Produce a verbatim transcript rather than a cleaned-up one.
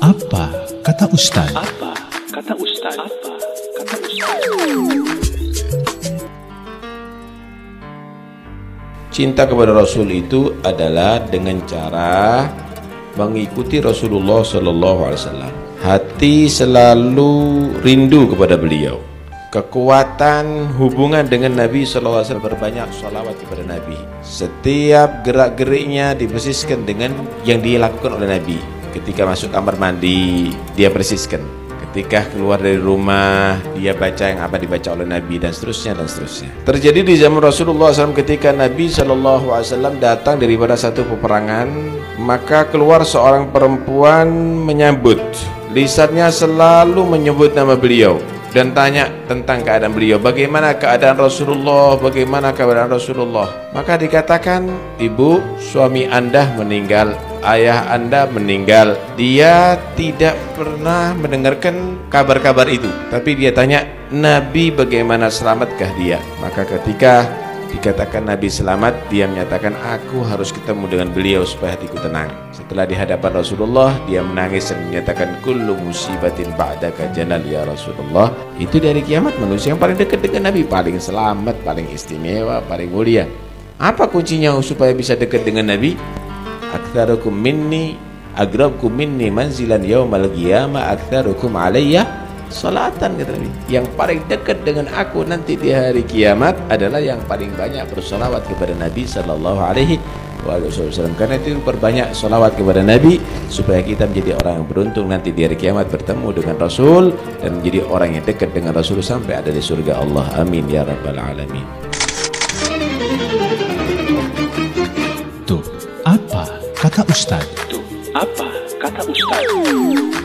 Apa kata Ustaz? Apa kata Ustaz? Apa kata Ustaz? Cinta kepada Rasul itu adalah dengan cara mengikuti Rasulullah Sallallahu Alaihi Wasallam. Hati selalu rindu kepada beliau. Kekuatan hubungan dengan Nabi Sallallahu Alaihi Wasallam, berbanyak sholawat kepada Nabi. Setiap gerak-geriknya dipersiskan dengan yang dilakukan oleh Nabi. Ketika masuk kamar mandi, dia persiskan. Ketika keluar dari rumah, dia baca yang apa dibaca oleh Nabi, dan seterusnya dan seterusnya. Terjadi di zaman Rasulullah shallallahu alaihi wasallam ketika Nabi shallallahu alaihi wasallam datang daripada satu peperangan, maka keluar seorang perempuan menyambut. Lisannya selalu menyebut nama beliau dan tanya tentang keadaan beliau. Bagaimana keadaan Rasulullah? Bagaimana keadaan Rasulullah? Maka dikatakan, ibu, suami anda meninggal, ayah anda meninggal. Dia tidak pernah mendengarkan kabar-kabar itu, tapi dia tanya, Nabi bagaimana, selamatkah dia? Maka ketika dikatakan Nabi selamat, dia menyatakan, aku harus ketemu dengan beliau supaya hatiku tenang. Setelah di hadapan Rasulullah, dia menangis dan menyatakan, kullu musibatin ba'daka janal ya Rasulullah. Itu dari kiamat manusia yang paling dekat dengan Nabi, paling selamat, paling istimewa, paling mulia. Apa kuncinya supaya bisa dekat dengan Nabi? Aktsarukum minni agrabkum minni manzilan yaumal qiyamah aktsarukum alayya salatan, kata Nabi. Yang paling dekat dengan aku nanti di hari kiamat adalah yang paling banyak bersolawat kepada Nabi sallallahu alaihi wasallam. Karena itu perbanyak solawat kepada Nabi supaya kita menjadi orang yang beruntung nanti di hari kiamat bertemu dengan Rasul dan menjadi orang yang dekat dengan Rasul sampai ada di surga Allah. Amin ya rabbal alamin. Tuh, apa kata Ustaz? Tuh, apa kata Ustaz?